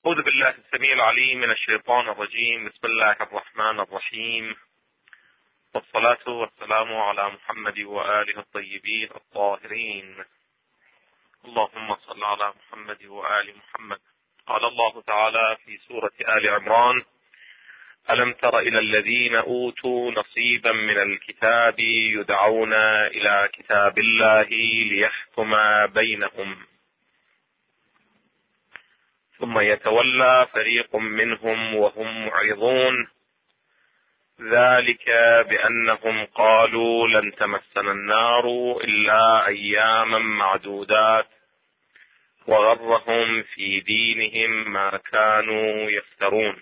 أعوذ بالله السميع العليم من الشيطان الرجيم. بسم الله الرحمن الرحيم، والصلاة والسلام على محمد وآله الطيبين الطاهرين. اللهم صل على محمد وآل محمد. قال الله تعالى في سورة آل عمران: ألم تر إلى الذين أوتوا نصيبا من الكتاب يدعون إلى كتاب الله ليحكم بينهم ثم يتولى فريق منهم وهم معرضون، ذلك بأنهم قالوا لن تمسنا النار إلا أياما معدودات وغرهم في دينهم ما كانوا يفترون.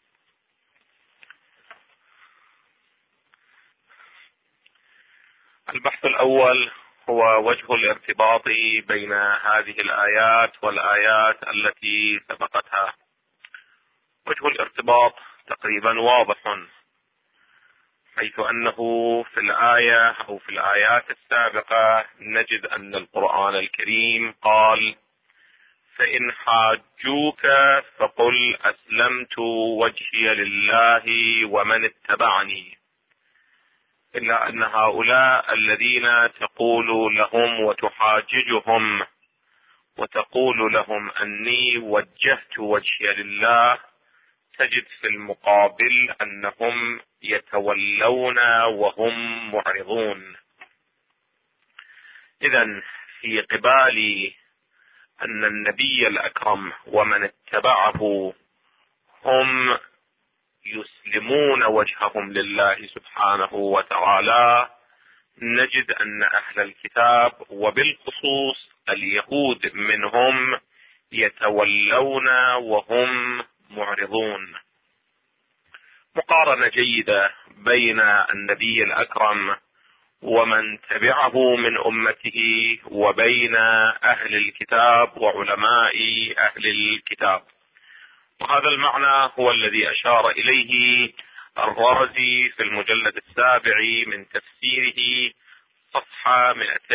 البحث الأول هو وجه الارتباط بين هذه الآيات والآيات التي سبقتها. وجه الارتباط تقريبا واضح، حيث أنه في الآية أو في الآيات السابقة نجد أن القرآن الكريم قال: فإن حاجوك فقل أسلمت وجهي لله ومن اتبعني، إلا أن هؤلاء الذين تقول لهم وتحاججهم وتقول لهم أني وجهت وجهي لله، تجد في المقابل أنهم يتولون وهم معرضون. إذن في قبال أن النبي الأكرم ومن اتبعه هم يسلمون وجههم لله سبحانه وتعالى، نجد أن أهل الكتاب وبالخصوص اليهود منهم يتولون وهم معرضون. مقارنة جيدة بين النبي الأكرم ومن تبعه من أمته وبين أهل الكتاب وعلماء أهل الكتاب. وهذا المعنى هو الذي أشار إليه الرازي في المجلد 7 من تفسيره صفحة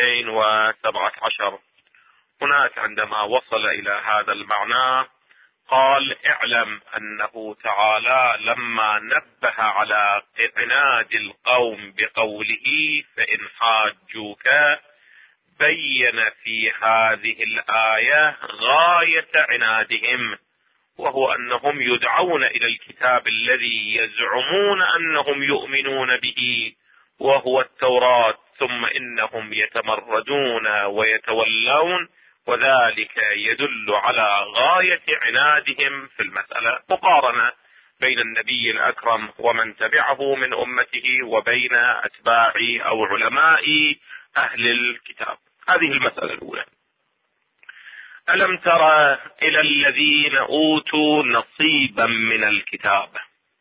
217. هناك عندما وصل إلى هذا المعنى قال: اعلم أنه تعالى لما نبه على عناد القوم بقوله فإن حاجوك، بين في هذه الآية غاية عنادهم، وهو أنهم يدعون إلى الكتاب الذي يزعمون أنهم يؤمنون به وهو التوراة، ثم إنهم يتمردون ويتولون، وذلك يدل على غاية عنادهم في المسألة. مقارنة بين النبي الأكرم ومن تبعه من أمته وبين أتباع أو علماء أهل الكتاب. هذه المسألة الأولى. ألم تر إلى الذين أوتوا نصيبا من الكتاب.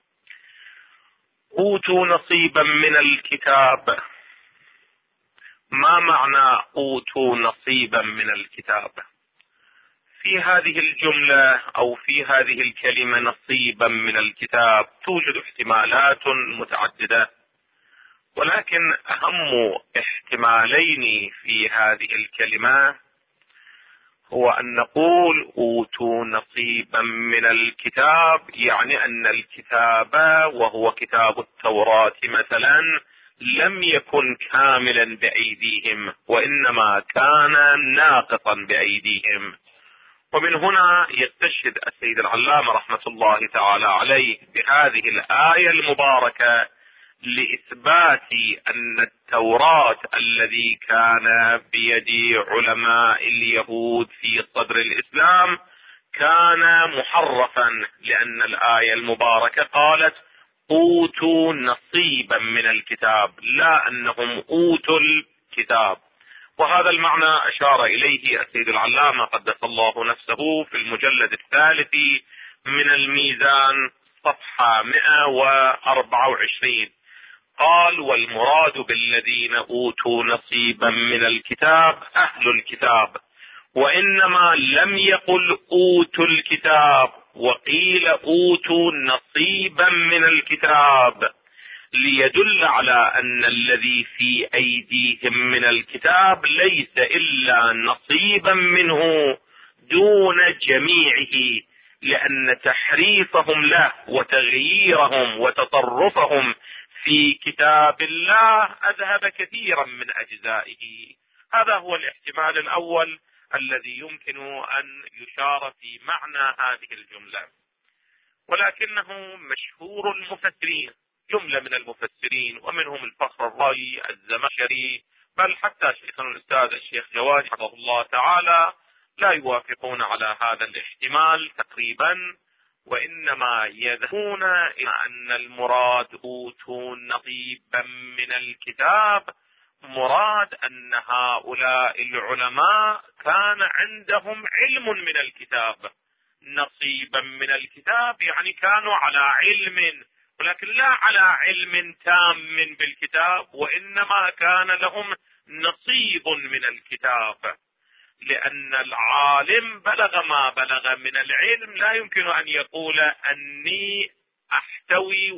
أوتوا نصيبا من الكتاب، ما معنى أوتوا نصيبا من الكتاب؟ في هذه الجملة أو في هذه الكلمة نصيبا من الكتاب توجد احتمالات متعددة، ولكن أهم احتمالين في هذه الكلمة هو أن نقول أوتوا نصيبا من الكتاب، يعني أن الكتاب وهو كتاب التوراة مثلا لم يكن كاملا بأيديهم، وإنما كان ناقصا بأيديهم. ومن هنا يستشهد السيد العلامة رحمة الله تعالى عليه بهذه الآية المباركة لإثبات أن التوراة الذي كان بيد علماء اليهود في صدر الإسلام كان محرفا، لأن الآية المباركة قالت أوتوا نصيبا من الكتاب، لا أنهم أوتوا الكتاب. وهذا المعنى أشار إليه السيد العلامة قدس الله نفسه في المجلد 3 من الميزان صفحة 124. قال: والمراد بالذين أوتوا نصيبا من الكتاب أهل الكتاب، وإنما لم يقل أوتوا الكتاب، وقيل أوتوا نصيبا من الكتاب، ليدل على أن الذي في أيديهم من الكتاب ليس إلا نصيبا منه دون جميعه، لأن تحريفهم له وتغييرهم وتطرفهم في كتاب الله أذهب كثيرا من أجزائه. هذا هو الاحتمال الأول الذي يمكن أن يشار في معنى هذه الجملة، ولكنه مشهور المفسرين، جملة من المفسرين ومنهم الفخر الرازي، الزمخشري، بل حتى شيخنا الأستاذ الشيخ جواد حفظه الله تعالى لا يوافقون على هذا الاحتمال تقريبا، وإنما يذهبون إلى أن المراد أوتوا نصيبا من الكتاب، مراد أن هؤلاء العلماء كان عندهم علم من الكتاب. نصيبا من الكتاب يعني كانوا على علم، ولكن لا على علم تام بالكتاب، وإنما كان لهم نصيب من الكتاب. لأن العالم بلغ ما بلغ من العلم لا يمكن أن يقول أني أحتوي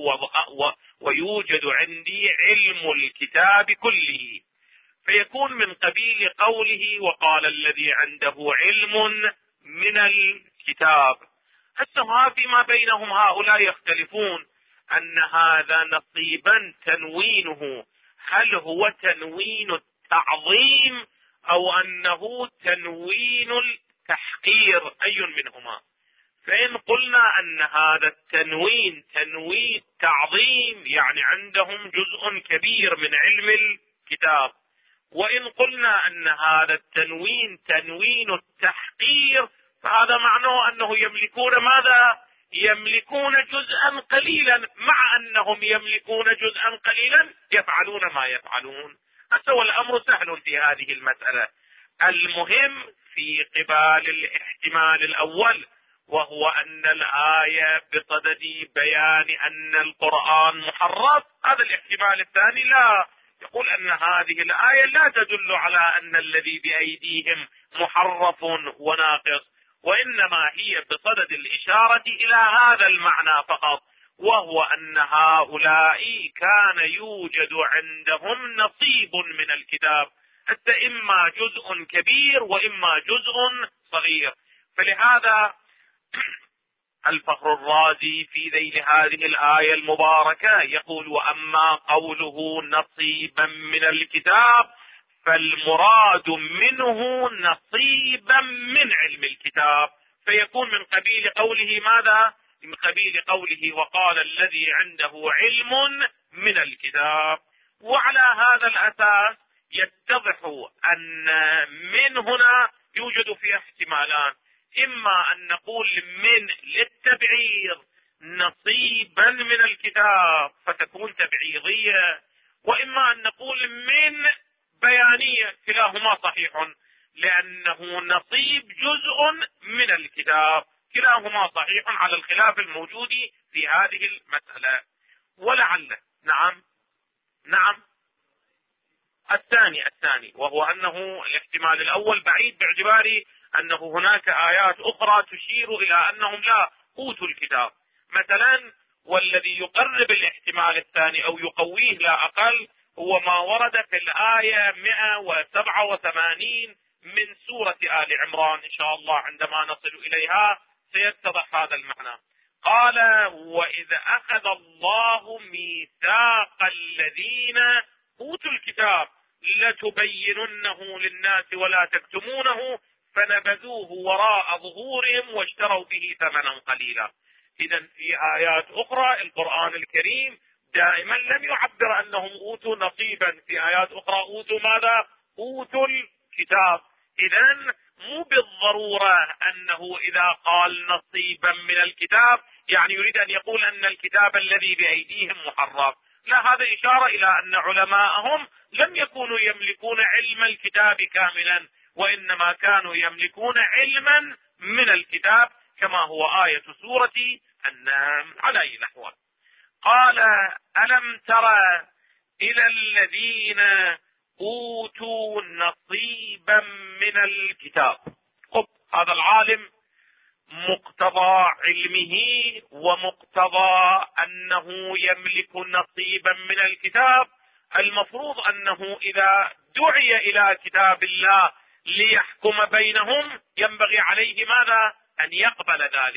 ويوجد عندي علم الكتاب كله، فيكون من قبيل قوله وقال الذي عنده علم من الكتاب. هسه فيما بينهم هؤلاء يختلفون أن هذا نصيبا تنوينه هل هو تنوين التعظيم أو أنه تنوين التحقير، أي منهما؟ فإن قلنا أن هذا التنوين تنوين تعظيم يعني عندهم جزء كبير من علم الكتاب، وإن قلنا أن هذا التنوين تنوين التحقير فهذا معناه أنه يملكون ماذا؟ يملكون جزءا قليلا، مع أنهم يملكون جزءا قليلا يفعلون ما يفعلون. هو الأمر سهل في هذه المسألة. المهم في قبال الاحتمال الأول، وهو أن الآية بصدد بيان أن القرآن محرف، هذا الاحتمال الثاني لا يقول أن هذه الآية لا تدل على أن الذي بأيديهم محرف وناقص، وإنما هي بصدد الإشارة إلى هذا المعنى فقط، وهو أن هؤلاء كان يوجد عندهم نصيب من الكتاب، حتى إما جزء كبير وإما جزء صغير. فلهذا الفخر الرازي في ذيل هذه الآية المباركة يقول وأما قوله نصيبا من الكتاب فالمراد منه نصيبا من علم الكتاب، فيكون من قبيل قوله ماذا؟ من قبيل قوله وقال الذي عنده علم من الكتاب. وعلى هذا الأساس يتضح أن من هنا يوجد فيها احتمالان، إما أن نقول من للتبعيض نصيبا من الكتاب فتكون تبعيضية، وإما أن نقول من بيانية، كلاهما صحيح لأنه نصيب جزء من الكتاب، كلاهما صحيح على الخلاف الموجود في هذه المسألة. ولعل نعم الثاني وهو أنه الاحتمال الأول بعيد باعتبار أنه هناك آيات أخرى تشير إلى أنهم لا أوتوا الكتاب مثلا. والذي يقرب الاحتمال الثاني أو يقويه لا أقل هو ما ورد في الآية 187 من سورة آل عمران، إن شاء الله عندما نصل إليها سيتضح هذا المعنى. قال وإذا أخذ الله ميثاق الذين أوتوا الكتاب لتبيننه للناس ولا تكتمونه فنبذوه وراء ظهورهم واشتروا به ثمنا قليلا. إذا في آيات أخرى القرآن الكريم دائما لم يعبر أنهم أوتوا نصيبا، في آيات أخرى أوتوا ماذا؟ أوتوا الكتاب. إذا مو بالضرورة أنه إذا قال نصيبا من الكتاب يعني يريد أن يقول أن الكتاب الذي بأيديهم محرف، لا، هذا إشارة إلى أن علماءهم لم يكونوا يملكون علم الكتاب كاملا، وإنما كانوا يملكون علما من الكتاب كما هو آية سورة النعم على أي نحو. قال ألم ترى إلى الذين أوتوا نصيبا من الكتاب. هذا العالم مقتضى علمه ومقتضى أنه يملك نصيبا من الكتاب المفروض أنه إذا دعي إلى كتاب الله ليحكم بينهم ينبغي عليه ماذا؟ أن يقبل ذلك.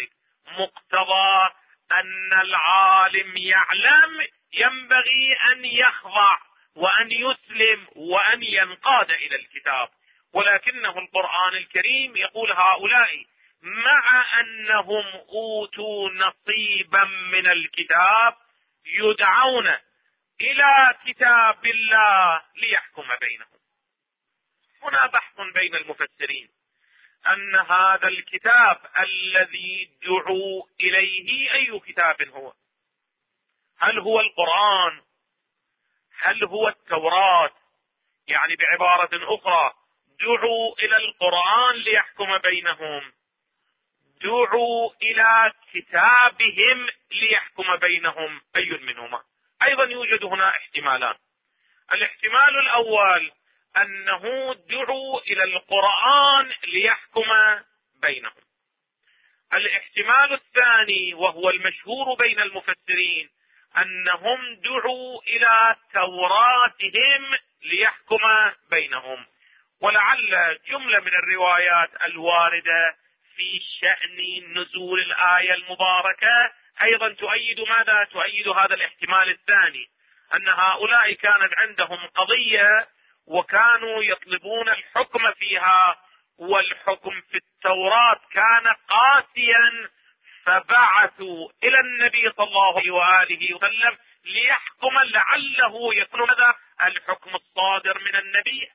مقتضى أن العالم يعلم ينبغي أن يخضع وأن يسلم وأن ينقاد إلى الكتاب. ولكنه القرآن الكريم يقول هؤلاء مع أنهم أوتوا نصيبا من الكتاب يدعون إلى كتاب الله ليحكم بينهم. هنا بحث بين المفسرين أن هذا الكتاب الذي دعوا إليه أي كتاب هو؟ هل هو القرآن؟ هل هو التوراة؟ يعني بعبارة أخرى دعوا إلى القرآن ليحكم بينهم، دعوا إلى كتابهم ليحكم بينهم، أي منهما؟ أيضا يوجد هنا احتمالان. الاحتمال الأول أنه دعوا إلى القرآن ليحكم بينهم. الاحتمال الثاني وهو المشهور بين المفسرين أنهم دعوا إلى توراتهم ليحكم بينهم. ولعل جملة من الروايات الواردة في شأن نزول الآية المباركة أيضا تؤيد ماذا؟ تؤيد هذا الاحتمال الثاني، أن هؤلاء كانت عندهم قضية وكانوا يطلبون الحكم فيها، والحكم في التوراة كان قاسيا، فبعثوا إلى النبي صلى الله عليه وآله وسلم ليحكم، لعله يكون هذا الحكم الصادر من النبي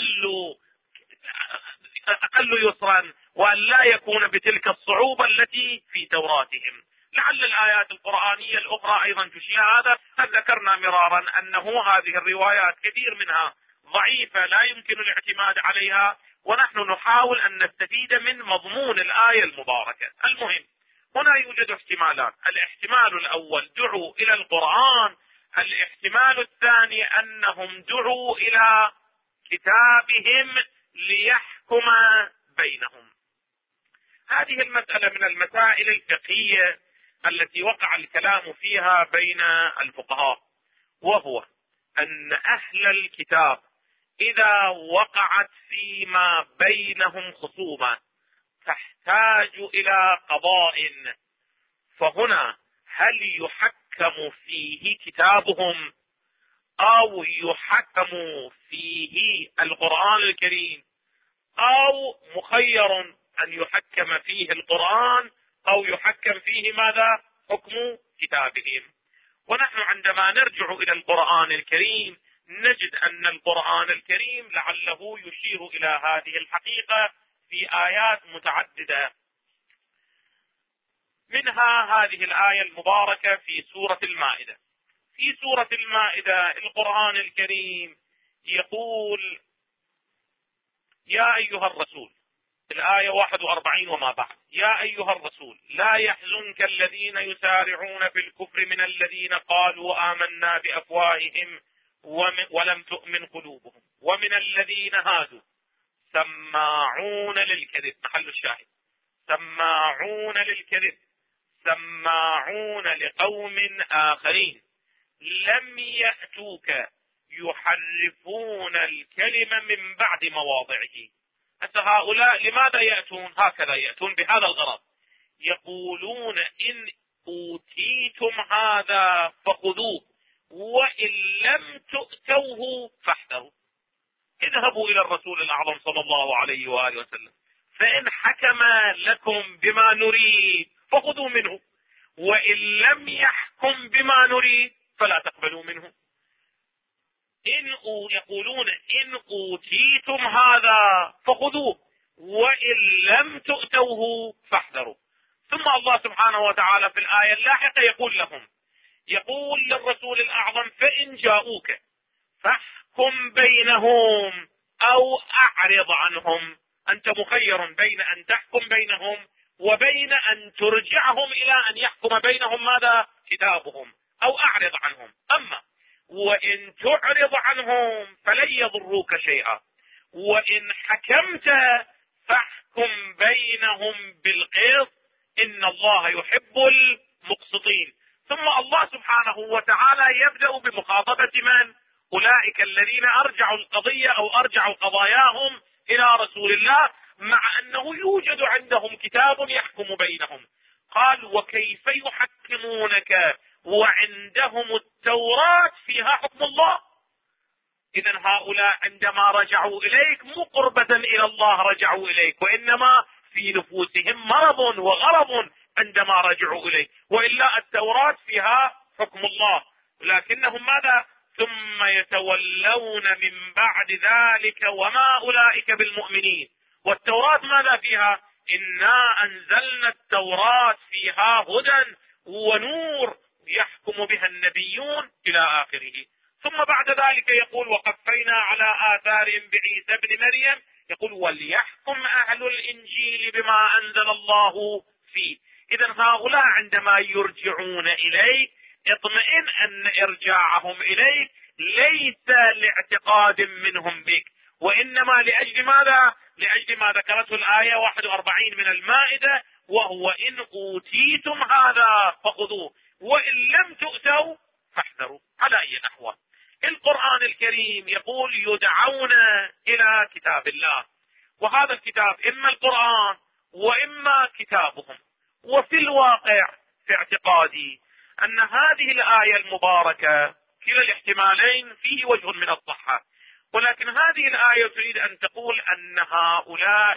أقل يسرا، وأن لا يكون بتلك الصعوبة التي في توراتهم. لعل الآيات القرآنية الأخرى أيضا تشير هذا. قد ذكرنا مرارا أنه هذه الروايات كثير منها ضعيفة لا يمكن الاعتماد عليها، ونحن نحاول أن نستفيد من مضمون الآية المباركة. المهم هنا يوجد احتمالان. الاحتمال الأول دعوا إلى القرآن، الاحتمال الثاني أنهم دعوا إلى كتابهم ليحكم بينهم. هذه المسألة من المسائل الفقهية التي وقع الكلام فيها بين الفقهاء، وهو أن أهل الكتاب إذا وقعت فيما بينهم خصومة تحتاج إلى قضاء، فهنا هل يحكم فيه كتابهم أو يحكم فيه القرآن الكريم، أو مخير أن يحكم فيه القرآن أو يحكم فيه ماذا؟ حكم كتابهم. ونحن عندما نرجع إلى القرآن الكريم نجد أن القرآن الكريم لعله يشير إلى هذه الحقيقة في آيات متعددة، منها هذه الآية المباركة في سورة المائدة. في سورة المائدة القرآن الكريم يقول: يا أيها الرسول، الآية 41 وما بعد: يا أيها الرسول لا يحزنك الذين يسارعون في الكفر من الذين قالوا آمنا بأفواههم ولم تؤمن قلوبهم ومن الذين هادوا سماعون للكذب، محل الشاهد، سماعون للكذب سماعون لقوم آخرين لم يأتوك يحرفون الكلمة من بعد مواضعه. هؤلاء لماذا يأتون هكذا؟ يأتون بهذا الغرض، يقولون إن أوتيتم هذا فخذوه وإن لم تؤتوه فاحذروا. اذهبوا إلى الرسول الأعظم صلى الله عليه وآله وسلم، فإن حكم لكم بما نريد فخذوا منه، وإن لم يحكم بما نريد فلا تقبلوا منه. يقولون إن أوتيتم هذا فخذوه وإن لم تؤتوه فاحذروا. ثم الله سبحانه وتعالى في الآية اللاحقة يقول لهم، يقول للرسول الأعظم: فإن جاءوك فاحكم بينهم أو أعرض عنهم. أنت مخير بين أن تحكم بينهم وبين أن ترجعهم إلى أن يحكم بينهم ماذا؟ كتابهم، أو أعرض عنهم. أما وإن تعرض عنهم فلن يضروك شيئا، وإن حكمت فاحكم بينهم بالقسط إن الله يحب المقسطين. ثم الله سبحانه وتعالى يبدأ بمخاطبة من؟ أولئك الذين أرجعوا القضية أو أرجعوا قضاياهم إلى رسول الله، مع أنه يوجد عندهم كتاب يحكم بينهم. قال وكيف يحكمونك وعندهم التوراة فيها حكم الله. إذن هؤلاء عندما رجعوا إليك مو قربة إلى الله رجعوا إليك، وإنما في نفوسهم مرض وغرض عندما رجعوا إليك، وإلا التوراة فيها حكم الله. لكنهم ماذا؟ ثم يتولون من بعد ذلك وما أولئك بالمؤمنين. والتوراة ماذا فيها؟ إنا أنزلنا التوراة فيها هدى ونور يحكم بها النبيون إلى آخره. ثم بعد ذلك يقول وقفينا على آثارهم بعيسى ابن مريم، يقول وليحكم أهل الإنجيل بما أنزل الله فيه. إذن هؤلاء عندما يرجعون إليك اطمئن أن إرجاعهم إليك ليس لاعتقاد منهم بك، وإنما لأجل ماذا؟ لأجل ما ذكرته الآية 41 من المائدة، وهو إن أوتيتم هذا فخذوه وإن لم تؤتوا فاحذروا. على أي الأحوال القرآن الكريم يقول يدعون إلى كتاب الله، وهذا الكتاب إما القرآن وإما كتابهم. وفي الواقع في اعتقادي أن هذه الآية المباركة كلا الاحتمالين فيه وجه من الصحة، ولكن هذه الآية تريد أن تقول أن هؤلاء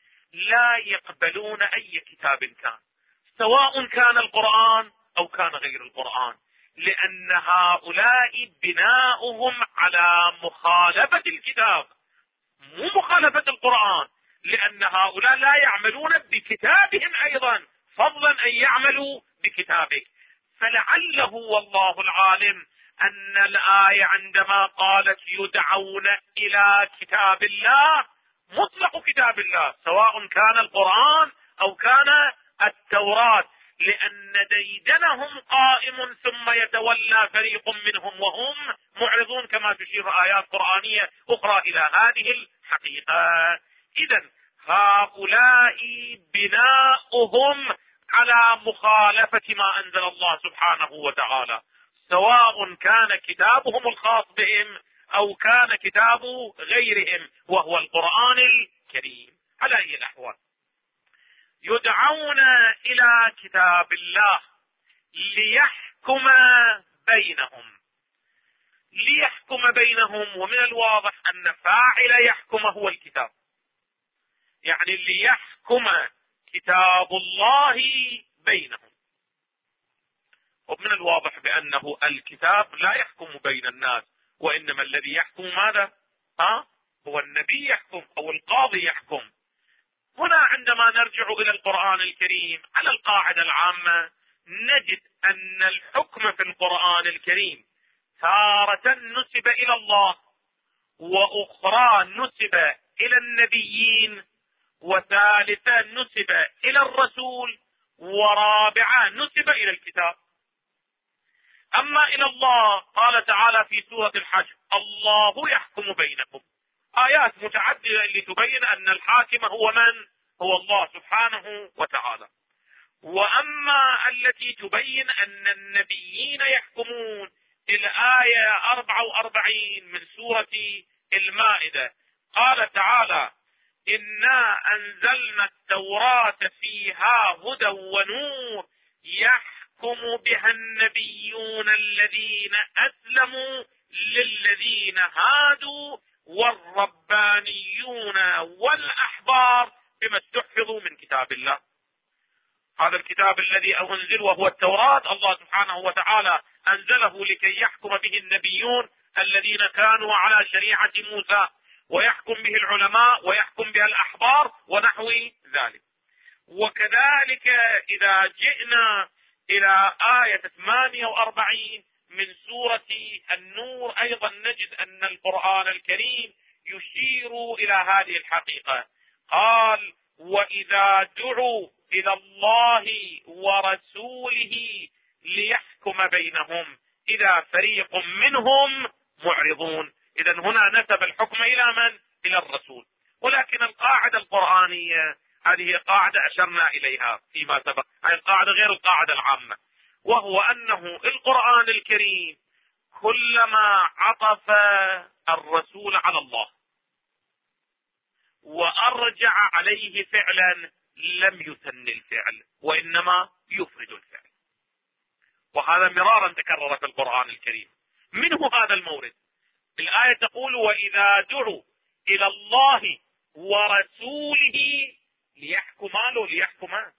لا يقبلون أي كتاب كان، سواء كان القرآن أو كان غير القرآن، لأن هؤلاء بناؤهم على مخالفة الكتاب مو مخالفة القرآن، لأن هؤلاء لا يعملون بكتابهم أيضا فضلا أن يعملوا بكتابك. فلعله والله العالم أن الآية عندما قالت يدعون إلى كتاب الله مطلق كتاب الله، سواء كان القرآن أو كان التوراة، لأن ديدنهم قائم ثم يتولى فريق منهم وهم معرضون، كما تشير آيات قرآنية أخرى إلى هذه الحقيقة. إذن هؤلاء بناؤهم على مخالفة ما أنزل الله سبحانه وتعالى، سواء كان كتابهم الخاص بهم أو كان كتاب غيرهم وهو القرآن الكريم. على أي الأحوال يدعون إلى كتاب الله ليحكم بينهم. ليحكم بينهم، ومن الواضح أن فاعل يحكم هو الكتاب، يعني ليحكم كتاب الله بينهم. ومن الواضح بأنه الكتاب لا يحكم بين الناس، وإنما الذي يحكم ماذا؟ هو النبي يحكم أو القاضي يحكم. هنا عندما نرجع إلى القرآن الكريم على القاعدة العامة نجد أن الحكم في القرآن الكريم تارة نسب إلى الله، وأخرى نسب إلى النبيين، وثالثة نسب إلى الرسول، ورابعة نسب إلى الكتاب. أما إلى الله قال تعالى في سورة الحج الله يحكم بينكم، آيات متعددة اللي تبين أن الحاكم هو من؟ هو الله سبحانه وتعالى. وأما التي تبين أن النبيين يحكمون الآية 44 من سورة المائدة، قال تعالى إنا أنزلنا التوراة فيها هدى ونور يحكم بها النبيون الذين أسلموا للذين هادوا والربانيون والأحبار بما استحفظوا من كتاب الله. هذا الكتاب الذي أنزل وهو التوراة، الله سبحانه وتعالى أنزله لكي يحكم به النبيون الذين كانوا على شريعة موسى، ويحكم به العلماء ويحكم بها الأحبار ونحو ذلك. وكذلك إذا جئنا إلى آية 48 من سورة النور أيضا نجد أن القرآن الكريم يشير إلى هذه الحقيقة. قال وإذا دعوا إلى الله ورسوله ليحكم بينهم إذا فريق منهم معرضون. إذا هنا نسب الحكم إلى من؟ إلى الرسول. ولكن القاعدة القرآنية هذه قاعدة أشرنا إليها فيما سبق، هذه القاعدة غير القاعدة العامة، وهو أنه القرآن الكريم كلما عطف الرسول على الله وأرجع عليه فعلا لم يثني الفعل وإنما يفرد الفعل، وهذا مرارا تكرر في القرآن الكريم. منه هذا المورد. الآية تقول وإذا دعوا إلى الله ورسوله ليحكما،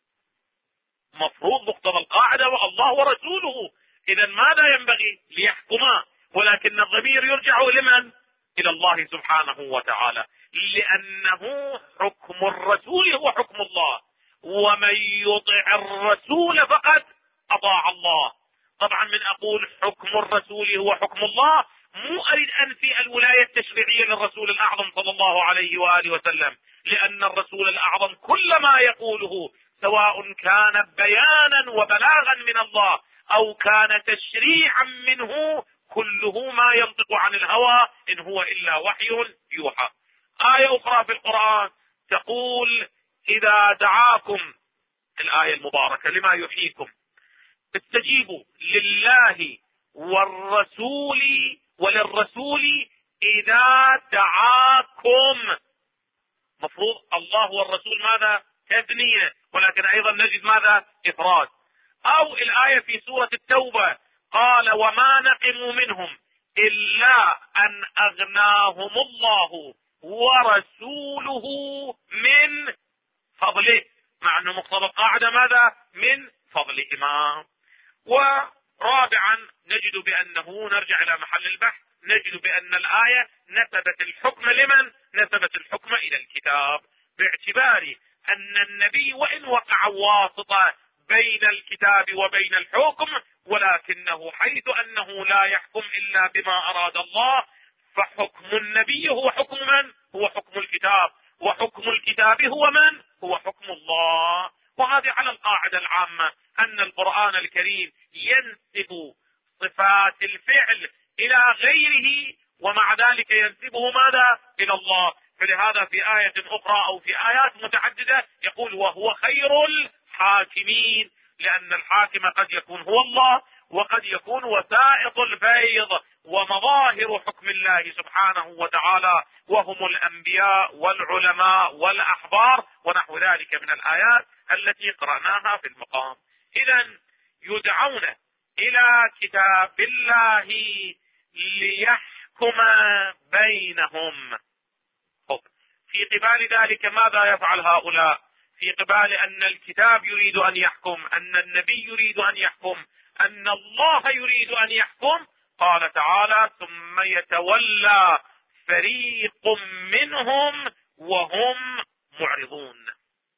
مفروض مقتضى القاعدة والله ورسوله، إذا ماذا ينبغي؟ ليحكما، ولكن الضمير يرجع لمن؟ إلى الله سبحانه وتعالى، لأنه حكم الرسول هو حكم الله، ومن يطع الرسول فقد أطاع الله. طبعا من أقول حكم الرسول هو حكم الله، مو أريد أنفي الولاية التشريعية للرسول الأعظم صلى الله عليه وآله وسلم، لأن الرسول الأعظم كل ما يقوله سواء كان بيانا وبلاغا من الله أو كان تشريعا منه كله ما ينطق عن الهوى إن هو إلا وحي يوحى. آية أخرى في القرآن تقول إذا دعاكم، الآية المباركة، لما يحييكم استجيبوا لله وللرسول إذا دعاكم. مفروض الله والرسول ماذا؟ تثنية، ولكن أيضا نجد ماذا؟ إفراد. أو الآية في سورة التوبة قال وما نقموا منهم إلا أن أغناهم الله ورسوله من فضله، مع أنه مقتضى القاعدة ماذا؟ من فضلهما. ورابعا نجد بأنه، نرجع إلى محل البحث، نجد بأن الآية نسبت الحكم لمن؟ نسبت الحكم إلى الكتاب، باعتبار أن النبي وإن وقع واسطة بين الكتاب وبين الحكم، ولكنه حيث أنه لا يحكم إلا بما أراد الله، فحكم النبي هو حكم من؟ هو حكم الكتاب، وحكم الكتاب هو من؟ هو حكم الله. وهذه على القاعدة العامة أن القرآن الكريم ينسب صفات الفعل إلى غيره، ومع ذلك ينسبه ماذا؟ إلى الله. فلهذا في آية أخرى أو في آيات متعددة يقول وهو خير الحاكمين، لأن الحاكم قد يكون هو الله، وقد يكون وسائط الفيض ومظاهر حكم الله سبحانه وتعالى، وهم الأنبياء والعلماء والأحبار ونحو ذلك من الآيات التي قرأناها في المقام. إذا يدعون إلى كتاب الله ليحكم بينهم. في قبال ذلك ماذا يفعل هؤلاء؟ في قبال أن الكتاب يريد أن يحكم، أن النبي يريد أن يحكم، أن الله يريد أن يحكم، قال تعالى ثم يتولى فريق منهم وهم معرضون.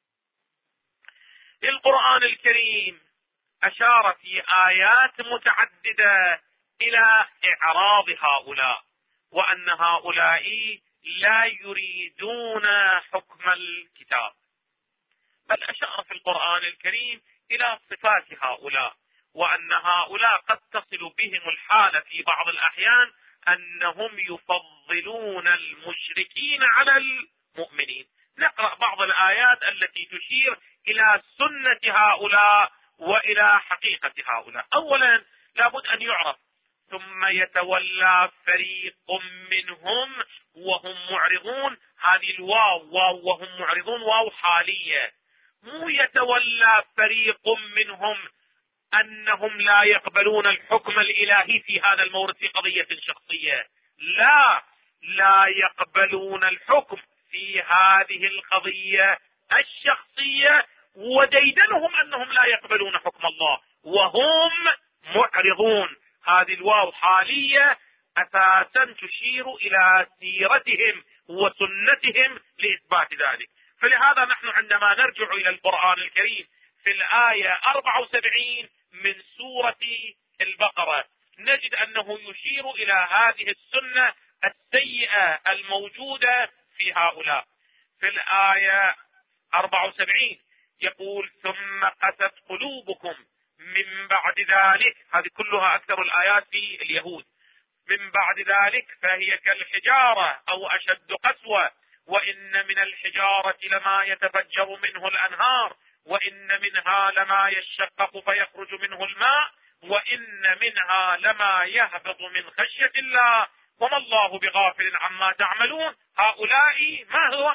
القرآن الكريم أشار في آيات متعددة إلى إعراض هؤلاء، وأن هؤلاء لا يريدون حكم الكتاب، بل أشار في القرآن الكريم إلى صفات هؤلاء، وأن هؤلاء قد تصل بهم الحالة في بعض الأحيان أنهم يفضلون المشركين على المؤمنين. نقرأ بعض الآيات التي تشير إلى سنة هؤلاء وإلى حقيقة هؤلاء. أولا لابد أن يعرف ثم يتولى فريق منهم وهم معرضون، هذه الواو وهم معرضون واو حالية، مو يتولى فريق منهم أنهم لا يقبلون الحكم الإلهي في هذا المورد في قضية شخصية، لا يقبلون الحكم في هذه القضية الشخصية، وديدنهم أنهم لا يقبلون حكم الله وهم معرضون. هذه الواو حالية أساسا تشير إلى سيرتهم وسنتهم لإثبات ذلك. فلهذا نحن عندما نرجع إلى القرآن الكريم في الآية 74 من سورة البقرة نجد أنه يشير إلى هذه السنة السيئة الموجودة في هؤلاء. في الآية 74 يقول ثم قست قلوبكم من بعد ذلك، هذه كلها أكثر الآيات في اليهود، من بعد ذلك فهي كالحجارة أو أشد قسوة، وإن من الحجارة لما يتفجر منه الأنهار، وإن منها لما يشقق فيخرج منه الماء، وإن منها لما يهبط من خشية الله وما الله بغافل عما تعملون. هؤلاء ما هو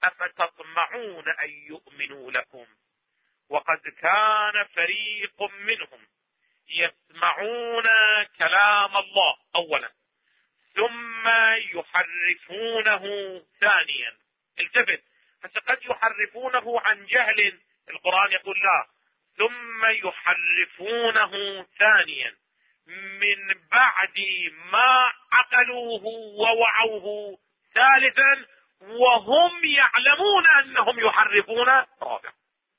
أفتطمعون أن يؤمنوا لكم وقد كان فريق منهم يسمعون كلام الله أولا ثم يحرفونه ثانيا. التفت، قد يحرفونه عن جهل، القرآن يقول لا، ثم يحرفونه ثانيا من بعد ما عقلوه ووعوه ثالثا وهم يعلمون أنهم يحرفون رابعا.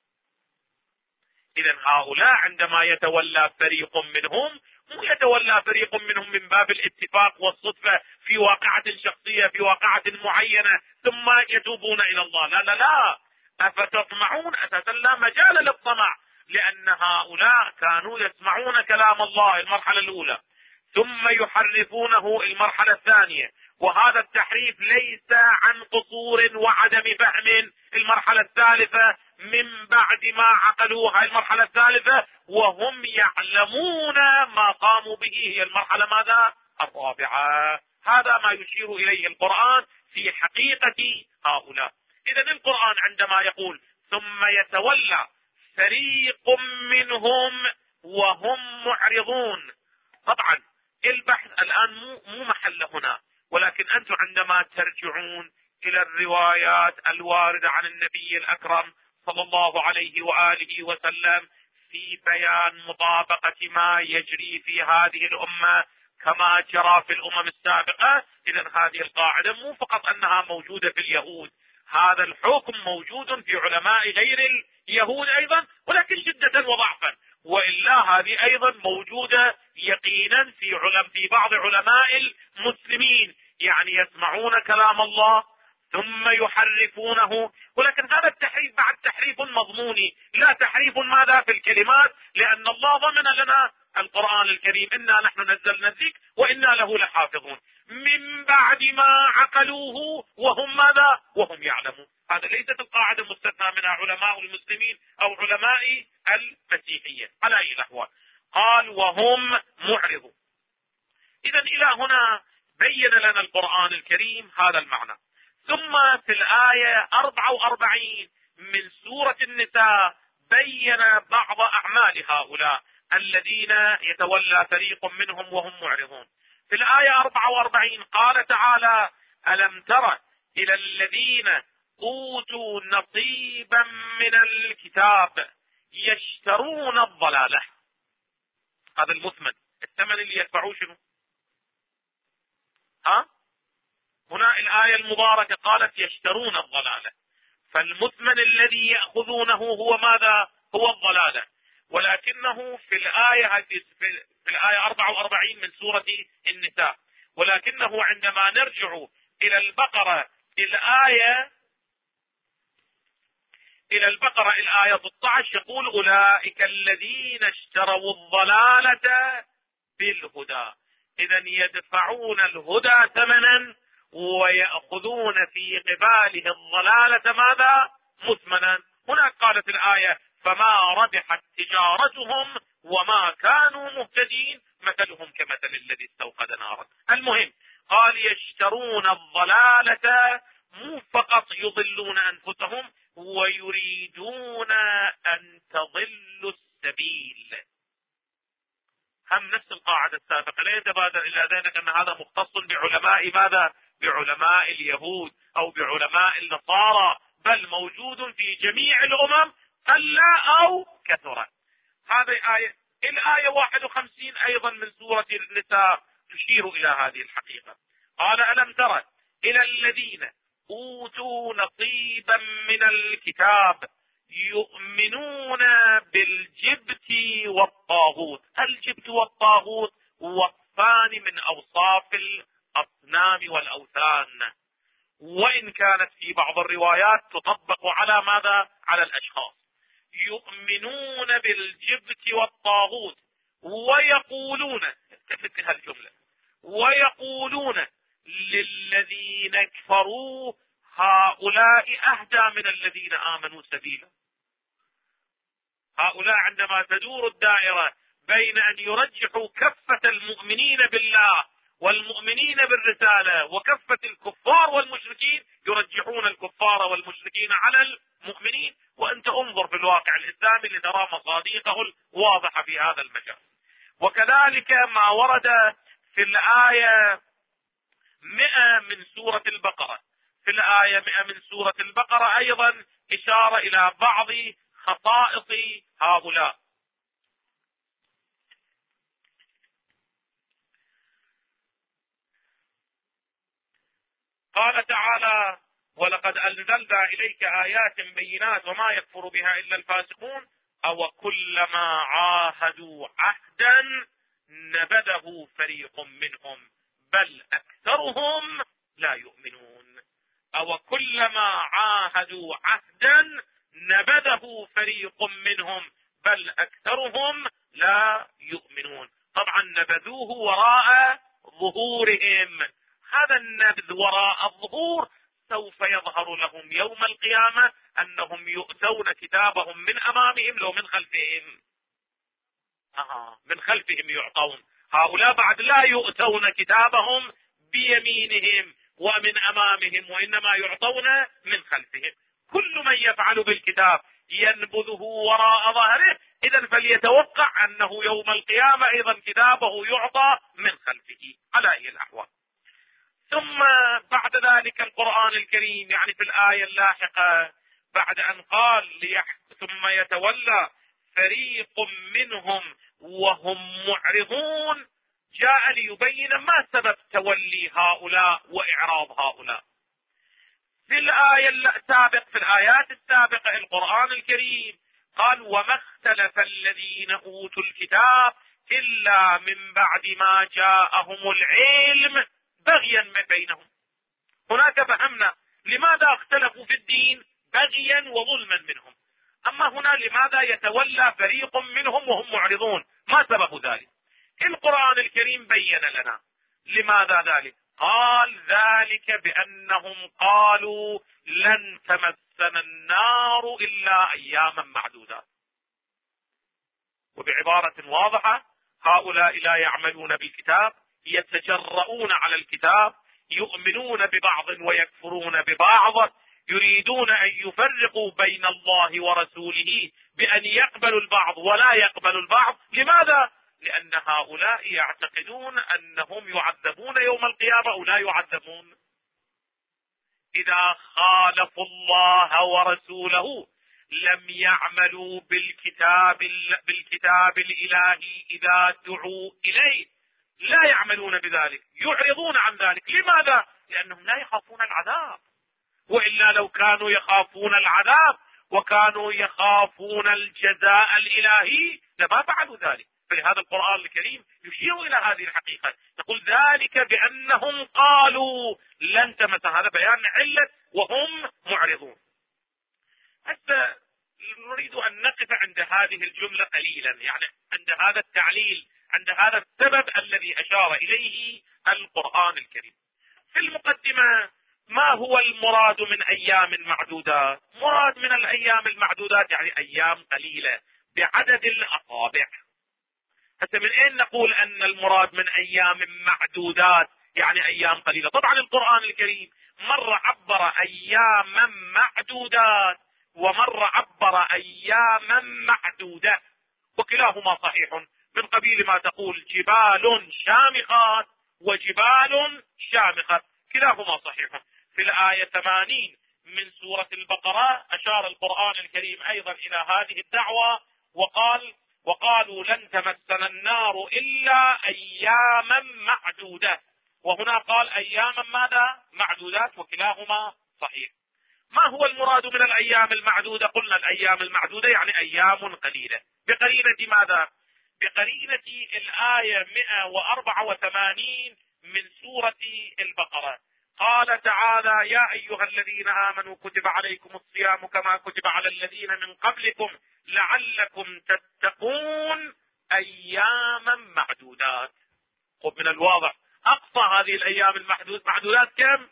إذن هؤلاء عندما يتولى فريق منهم، مو يتولى فريق منهم من باب الاتفاق والصدفة في واقعة شخصية في واقعة معينة ثم يتوبون إلى الله، لا لا لا، أفتطمعون، أساسا لا مجال للطمع، لأن هؤلاء كانوا يسمعون كلام الله المرحلة الأولى ثم يحرفونه المرحلة الثانية، وهذا التحريف ليس عن قصور وعدم فهم المرحلة الثالثة من بعد ما عقلوها المرحلة الثالثة وهم يعلمون ما قاموا به هي المرحلة ماذا؟ الرابعة. هذا ما يشير إليه القرآن في حقيقة هؤلاء. إذا القرآن عندما يقول ثم يتولى فريق منهم وهم معرضون، طبعا البحث الآن مو محل هنا، ولكن أنتم عندما ترجعون إلى الروايات الواردة عن النبي الأكرم صلى الله عليه وآله وسلم في بيان مطابقة ما يجري في هذه الأمة كما جرى في الأمم السابقة، إذن هذه القاعدة مو فقط أنها موجودة في اليهود، هذا الحكم موجود في علماء غير اليهود أيضا، ولكن شدة وضعفا، وإلا هذه أيضا موجودة يقينا في بعض علماء المسلمين، يعني يسمعون كلام الله ثم يحرفونه، ولكن هذا التحريف بعد تحريف مضموني، لا تحريف ماذا في الكلمات، لأن الله ضمن لنا القرآن الكريم إنا نحن نزلنا الذكر وإنا له لحافظون، من بعد ما عقلوه وهم ماذا؟ وهم يعلمون. هذا ليست القاعدة مستثنى منها علماء المسلمين أو علماء المسيحية على أي الأحوال. قال وهم معرضون. إذا إلى هنا بين لنا القرآن الكريم هذا المعنى. ثم في الآية 44 من سورة النساء بين بعض أعمال هؤلاء الذين يتولى فريق منهم وهم معرضون. في الآية 44 قال تعالى ألم تر إلى الذين أوتوا نصيبا من الكتاب يشترون الضلالة. هذا المثمن، الثمن اللي يدفعوه شنو؟ هنا الآية المباركة قالت يشترون الضلالة، فالمثمن الذي يأخذونه هو ماذا؟ هو الضلالة، ولكنه في الآية 44 من سورة النساء، ولكنه عندما نرجع إلى البقرة الآية 16 يقول أولئك الذين اشتروا الضلالة بالهدى. إذا يدفعون الهدى ثمنا ويأخذون في قباله الضلالة ماذا؟ مثمنا. هناك قالت الآية فما ربحت تجارتهم وما كانوا مهتدين مثلهم كمثل الذي استوقد نارا. المهم قال يشترون الضلالة، مو فقط يضلون أنفسهم ويريدون أن تضلوا السبيل. هم نفس القاعدة السابقة، لا يتبادر إلى ذلك أن هذا مختص بعلماء ماذا؟ بعلماء اليهود أو بعلماء النصارى، بل موجود في جميع الأمم قل أو كثر. هذه الآية 51 أيضا من سورة النساء تشير إلى هذه الحقيقة. قال ألم تر إلى الذين أوتوا نصيبا من الكتاب يؤمنون بالجبت والطاغوت. الجبت والطاغوت وصفان من أوصاف الأصنام والأوثان، وإن كانت في بعض الروايات تطبق على ماذا؟ على الأشخاص. يؤمنون بالجبت والطاغوت ويقولون، كتبت هالجملة، ويقولون للذين كفروا هؤلاء أهدى من الذين آمنوا سبيلا. هؤلاء عندما تدور الدائرة بين أن يرجحوا كفة المؤمنين بالله والمؤمنين بالرسالة، وكفة الكفار والمشركين يرجحون الكفار والمشركين على المؤمنين. وانت انظر في الواقع الاسلامي لترى مصادقه الواضحة في هذا المجال. وكذلك ما ورد في الآية 100 من سورة البقرة، في الآية 100 من سورة البقرة أيضا إشارة إلى بعض خصائص هؤلاء. قال تعالى: ولقد أنزلنا إليك آيات بينات وما يكفر بها إلا الفاسقون أو كلما عاهدوا عهدا نبذه فريق منهم بل أكثرهم لا يؤمنون. أو كلما عاهدوا عهدا نبذه فريق منهم بل أكثرهم لا يؤمنون. طبعا نبذوه وراء ظهورهم، هذا النبذ وراء الظهور سوف يظهر لهم يوم القيامة أنهم يؤتون كتابهم من أمامهم لو من خلفهم. من خلفهم يعطون، هؤلاء بعد لا يؤتون كتابهم بيمينهم ومن أمامهم، وإنما يعطون من خلفهم. كل من يفعل بالكتاب ينبذه وراء ظهره، إذا فليتوقع أنه يوم القيامة أيضا كتابه يعطى من خلفه على أي الأحوال. ثم بعد ذلك القرآن الكريم يعني في الآية اللاحقة بعد أن قال ثم يتولى فريق منهم وهم معرضون، جاء ليبين ما سبب تولي هؤلاء وإعراض هؤلاء. في الآيات السابقة القرآن الكريم قال: وما اختلف الذين أوتوا الكتاب إلا من بعد ما جاءهم العلم بغيا بينهم. هناك فهمنا لماذا اختلفوا في الدين بغيا وظلما منهم، أما هنا لماذا يتولى فريق منهم وهم معرضون؟ ما سبب ذلك؟ القرآن الكريم بين لنا لماذا ذلك. قال: ذلك بأنهم قالوا لن تمسنا النار إلا أياما معدودات. وبعبارة واضحة هؤلاء لا يعملون بالكتاب، يتجرؤون على الكتاب، يؤمنون ببعض ويكفرون ببعض، يريدون أن يفرقوا بين الله ورسوله بأن يقبلوا البعض ولا يقبلوا البعض. لماذا؟ لأن هؤلاء يعتقدون أنهم يعذبون يوم القيامة أو لا يعذبون. إذا خالفوا الله ورسوله لم يعملوا بالكتاب الإلهي إذا دعوا إليه، لا يعملون بذلك، يعرضون عن ذلك. لماذا؟ لأنهم لا يخافون العذاب، وإلا لو كانوا يخافون العذاب وكانوا يخافون الجزاء الإلهي لما فعلوا ذلك. فلهذا القرآن الكريم يشير إلى هذه الحقيقة، يقول: ذلك بأنهم قالوا لن تمس، هذا بيان علة وهم معرضون. حتى نريد أن نقف عند هذه الجملة قليلا، يعني عند هذا التعليل، عند هذا السبب الذي أشار إليه القرآن الكريم. في المقدمة: ما هو المراد من أيام معدودات؟ مراد من الأيام المعدودات يعني أيام قليلة بعدد الأصابع. حتى من أين نقول أن المراد من أيام معدودات يعني أيام قليلة؟ طبعا القرآن الكريم مرة عبر أياما معدودات ومرة عبر أياما معدودة، وكلاهما صحيح، من قبيل ما تقول جبال شامخات وجبال شامخة، كلاهما صحيح. في الآية 80 من سورة البقرة أشار القرآن الكريم أيضا إلى هذه الدعوة وقال: وقالوا لن تمسنا النار إلا أياما معدودة. وهنا قال أياما ماذا؟ معدودات، وكلاهما صحيح. ما هو المراد من الأيام المعدودة؟ قلنا الأيام المعدودة يعني أيام قليلة. بقرينة ماذا؟ بقرينة الآية 184 من سورة البقرة. قال تعالى: يا أيها الذين آمنوا كتب عليكم الصيام كما كتب على الذين من قبلكم لعلكم تتقون أياما معدودات. خذ من الواضح أقصى هذه الأيام معدودات كم؟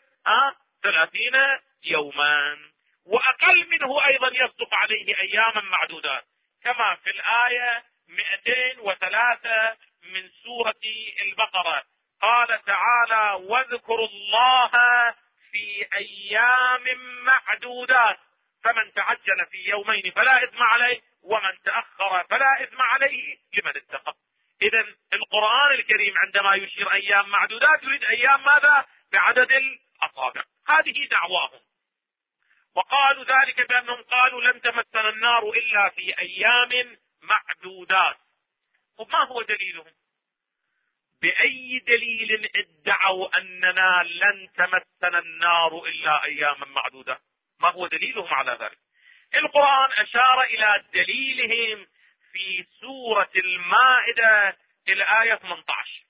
30 يوما، وأقل منه أيضا يصدق عليه أياما معدودات، كما في الآية 203 من سورة البقرة. قال تعالى واذكروا الله في أيام معدودات فمن تعجل في يومين فلا إثم عليه ومن تأخر فلا إثم عليه لمن اتقى. إذا القرآن الكريم عندما يشير أيام معدودات يريد أيام ماذا؟ بعدد الأصابع. هذه دعواهم، وقالوا ذلك بأنهم قالوا لن تمسنا النار إلا في أيام معدودات. وما هو دليلهم؟ بأي دليل ادعوا أننا لن تمسنا النار إلا أياما معدودة؟ ما هو دليلهم على ذلك؟ القرآن أشار إلى دليلهم في سورة المائدة الآية 18.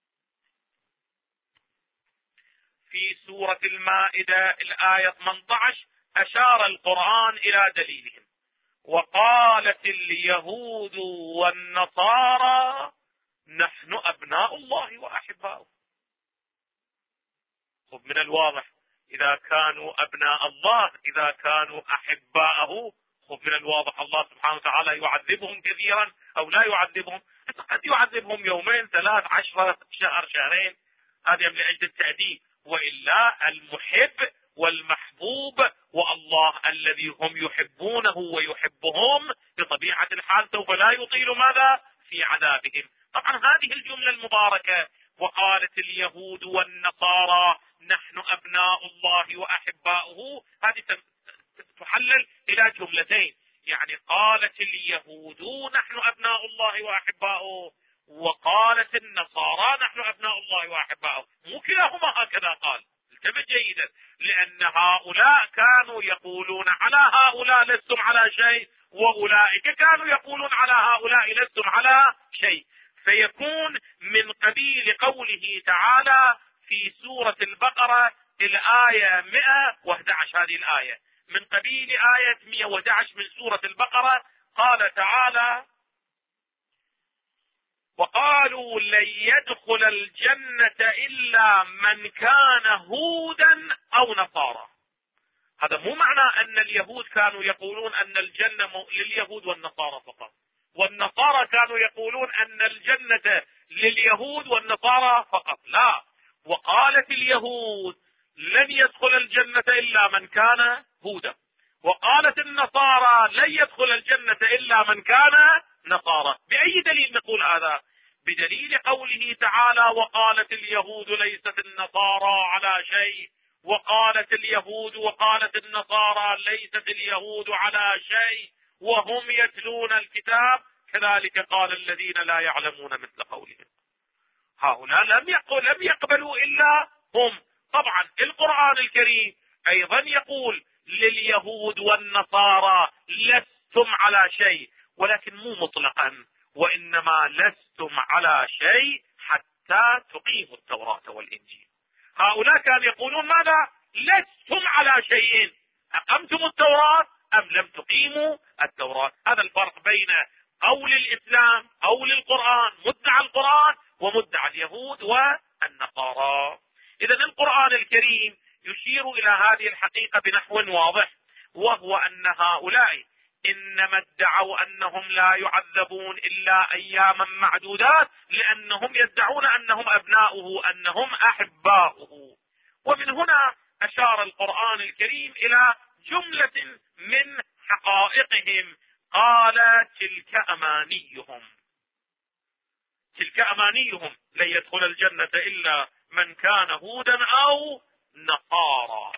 في سورة المائدة الآية 18 أشار القرآن إلى دليلهم: وقالت اليهود والنصارى نحن أبناء الله وأحباؤه. خب من الواضح إذا كانوا أبناء الله، إذا كانوا أحباءه، خب من الواضح الله سبحانه وتعالى يعذبهم كثيرا أو لا يعذبهم؟ قد يعذبهم يومين 3 10 شهر شهرين، هذا لأجل التأديب، وإلا المحب والمحبوب والله الذي هم يحبونه ويحبهم بطبيعة الحال سوف لا يطيل ماذا؟ في عذابهم. طبعا هذه الجملة المباركة وقالت اليهود والنصارى نحن أبناء الله وأحباؤه، هذه تحلل إلى جملتين، يعني قالت اليهود نحن أبناء الله وأحباؤه، وقالت النصارى نحن أبناء الله وأحباؤه. مو كلاهما هكذا قال، انتبه جيدا، لأن هؤلاء كانوا يقولون على هؤلاء لستم على شيء، وأولئك كانوا يقولون على هؤلاء لستم على شيء، فيكون من قبيل قوله تعالى في سورة البقرة الآية 111، هذه الآية من قبيل آية 111 من سورة البقرة. قال تعالى وقالوا لن يدخل الجنة إلا من كان هودا أو نصارى. هذا مو معنى أن اليهود كانوا يقولون أن الجنة لليهود والنصارى فقط، والنصارى كانوا يقولون أن الجنة لليهود والنصارى فقط، لا. وقالت اليهود لن يدخل الجنة إلا من كان هودا، وقالت النصارى لن يدخل الجنة إلا من كان نصارى. بأي دليل نقول هذا؟ بدليل قوله تعالى وقالت اليهود ليست النصارى على شيء، وقالت اليهود وقالت النصارى ليست اليهود على شيء وهم يتلون الكتاب كذلك قال الذين لا يعلمون مثل قولهم. هؤلاء لم يقبلوا إلا هم. طبعا القرآن الكريم أيضا يقول لليهود والنصارى لستم على شيء، ولكن مو مطلقا، وإنما لستم على شيء حتى تقيموا التوراة والإنجيل. هؤلاء كانوا يقولون ماذا؟ لستم على شيء، أقمتم التوراة أم لم تقيموا التوراة. هذا الفرق بين قول الإسلام قول القرآن مدعى القرآن ومدعى اليهود والنصارى. إذا القرآن الكريم يشير إلى هذه الحقيقة بنحو واضح، وهو أن هؤلاء إنما ادعوا أنهم لا يعذبون إلا أياما معدودات لأنهم يدعون أنهم أبناؤه أنهم أحباؤه. ومن هنا أشار القرآن الكريم إلى جملة من حقائقهم، قال تلك أمانيهم، تلك أمانيهم لن يدخل الجنة إلا من كان هودا أو نصارى.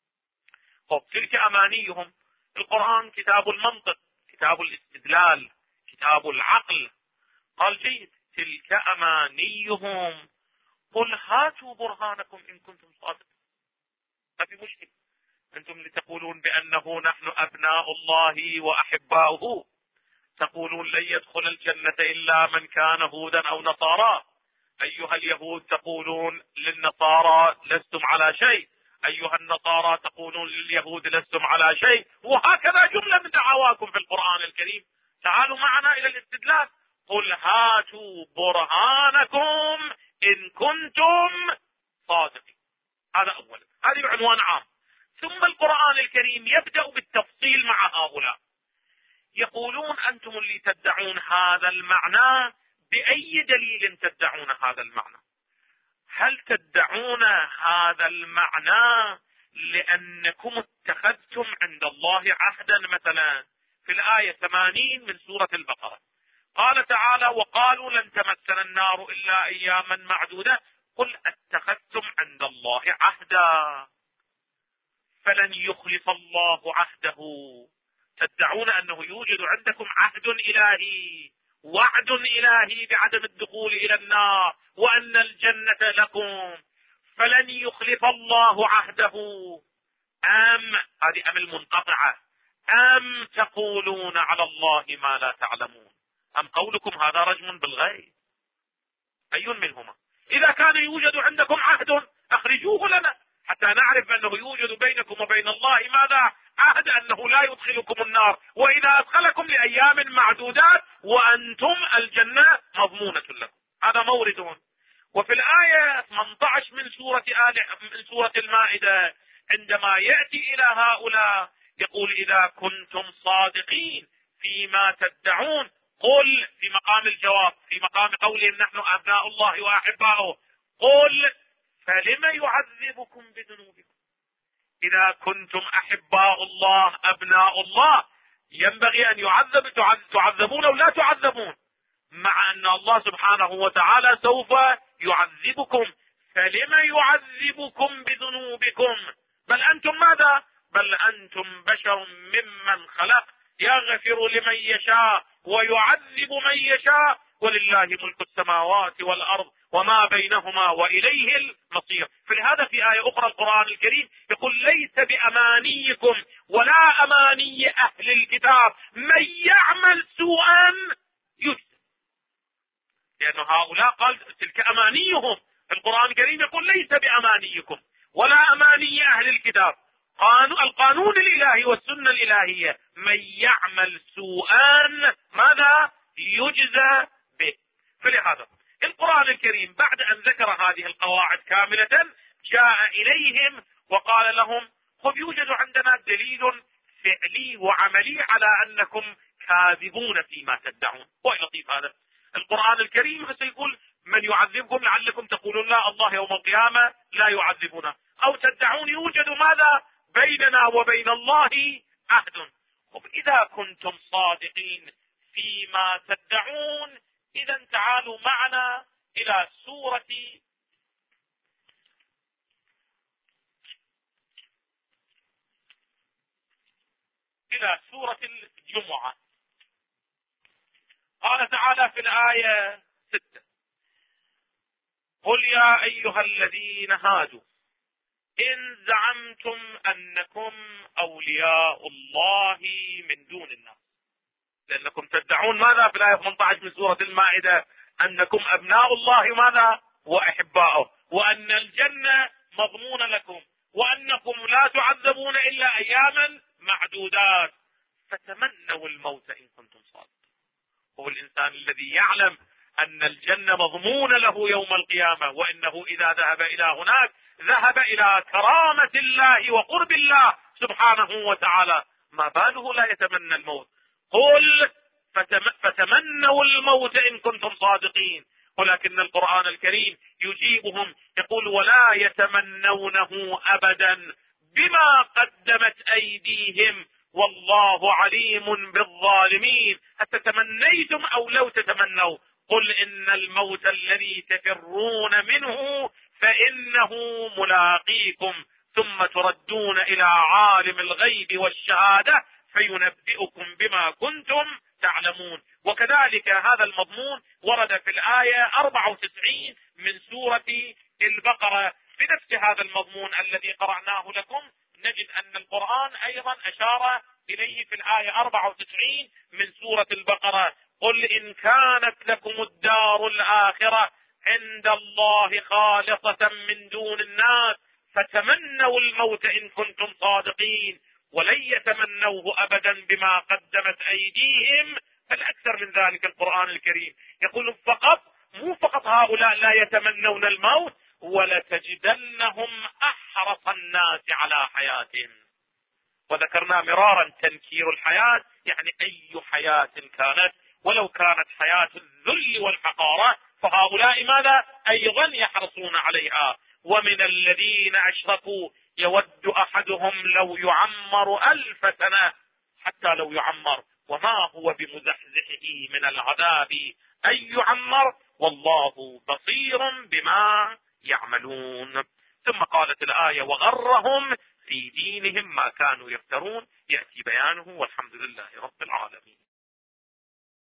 طب تلك أمانيهم، القرآن كتاب المنطق، كتاب الاستدلال، كتاب العقل. قال جيد تلك أمانيهم قل هاتوا برهانكم إن كنتم صادقين. ما في مشكلة، أنتم لتقولون بأنه نحن أبناء الله وأحباؤه، تقولون لن يدخل الجنة إلا من كان هودا أو نصارى. أيها اليهود تقولون للنصارى لستم على شيء، أيها النصارى تقولون لليهود لستم على شيء، وهكذا جملة من دعواكم في القرآن الكريم. تعالوا معنا إلى الاستدلال. قل هاتوا برهانكم إن كنتم صادقين. هذا أولا، هذا عنوان عام. ثم القرآن الكريم يبدأ بالتفصيل مع هؤلاء، يقولون أنتم اللي تدعون هذا المعنى، بأي دليل تدعون هذا المعنى؟ هل تدعون هذا المعنى لأنكم اتخذتم عند الله عهدا؟ مثلا في الآية 80 من سورة البقرة قال تعالى: وقالوا لن تمسنا النار إلا أياما معدودة، قل اتخذتم عند الله عهدا فلن يخلف الله عهده. تدعون أنه يوجد عندكم عهد إلهي، وعد إلهي بعدم الدخول إلى النار وأن الجنة لكم، فلن يخلف الله عهده. هذه أم المنقطعة، أم تقولون على الله ما لا تعلمون، أم قولكم هذا رجم بالغيب؟ أي منهما؟ إذا كان يوجد عندكم عهد أخرجوه لنا حتى نعرف أنه يوجد بينكم وبين الله ماذا؟ عهد أنه لا يدخلكم النار، وإذا أدخلكم لأيام معدودات وأنتم الجنة مضمونة لكم. هذا موردون. وفي الآية 18 من سورة المائدة عندما يأتي إلى هؤلاء يقول: إذا كنتم صادقين فيما تدعون، قل في مقام الجواب، في مقام قولهم نحن أبناء الله وأحباؤه، قل فلم يعذبكم بذنوبكم؟ إذا كنتم أحباء الله أبناء الله ينبغي أن تعذبون أو لا تعذبون، مع أن الله سبحانه وتعالى سوف يعذبكم. فلم يعذبكم بذنوبكم؟ بل أنتم ماذا؟ بل أنتم بشر ممن خلق، يغفر لمن يشاء ويعذب من يشاء، ولله ملك السماوات والأرض وما بينهما وإليه المصير. فلهذا في آية أخرى القرآن الكريم يقول: ليس بأمانيكم ولا أماني أهل الكتاب من يعمل سوءا يجزى. لأن هؤلاء قال تلك أمانيهم، القرآن الكريم يقول ليس بأمانيكم ولا أماني أهل الكتاب، القانون الإلهي والسنة الإلهية: من يعمل سوءا ماذا؟ يجزى به. فلهذا القرآن الكريم بعد أن ذكر هذه القواعد كاملة جاء إليهم وقال لهم: خذ يوجد عندنا دليل فعلي وعملي على أنكم كاذبون فيما تدعون. ولطيف هذا القرآن الكريم سيقول: من يعذبكم لعلكم تقولون لا الله يوم القيامة لا يعذبنا، أو تدعون يوجد ماذا بيننا وبين الله عهد. إذا كنتم صادقين فيما تدعون، إذا تعالوا معنا إلى سورة الجمعة. قال تعالى في الآية 6: قل يا أيها الذين هادوا إن زعمتم أنكم أولياء الله من دون الناس. لأنكم تدعون ماذا في الآية 18 من سورة المائدة؟ أنكم أبناء الله ماذا؟ وأحباؤه، وأن الجنة مضمونة لكم، وأنكم لا تعذبون إلا أياما معدودات. فتمنوا الموت إن كنتم صادقين. هو الإنسان الذي يعلم أن الجنة مضمونة له يوم القيامة، وإنه إذا ذهب إلى هناك ذهب إلى كرامة الله وقرب الله سبحانه وتعالى، ما باله لا يتمنى الموت؟ قل فتمنوا الموت إن كنتم صادقين. ولكن القرآن الكريم يجيبهم يقول: ولا يتمنونه أبدا بما قدمت أيديهم والله عليم بالظالمين. أتتمنيتم أو لو تتمنوا؟ قل إن الموت الذي تفرون منه فإنه ملاقيكم ثم تردون إلى عالم الغيب والشهادة فينبئكم بما كنتم تعلمون. وكذلك هذا المضمون ورد في الآية 94 من سورة البقرة بنفس هذا المضمون الذي قرأناه لكم. نجد أن القرآن أيضا أشار إليه في الآية 94 من سورة البقرة: قل إن كانت لكم الدار الآخرة عند الله خالصة من دون الناس فتمنوا الموت إن كنتم صادقين ولن يتمنوه أبدا بما قدمت أيديهم. فالأكثر من ذلك القرآن الكريم يقول مو فقط هؤلاء لا يتمنون الموت، ولتجدنهم أحرص الناس على حياتهم. وذكرنا مرارا تنكير الحياة، يعني أي حياة كانت، ولو كانت حياة الذل والحقارة فهؤلاء ماذا؟ أيضا يحرصون عليها. ومن الذين أشركوا يود أحدهم لو يعمر 1000 سنة، حتى لو يعمر، وما هو بمزحزحه من العذاب أن يعمر، والله بصير بما يعملون. ثم قالت الآية: وغرهم في دينهم ما كانوا يفترون. يأتي بيانه، والحمد لله رب العالمين.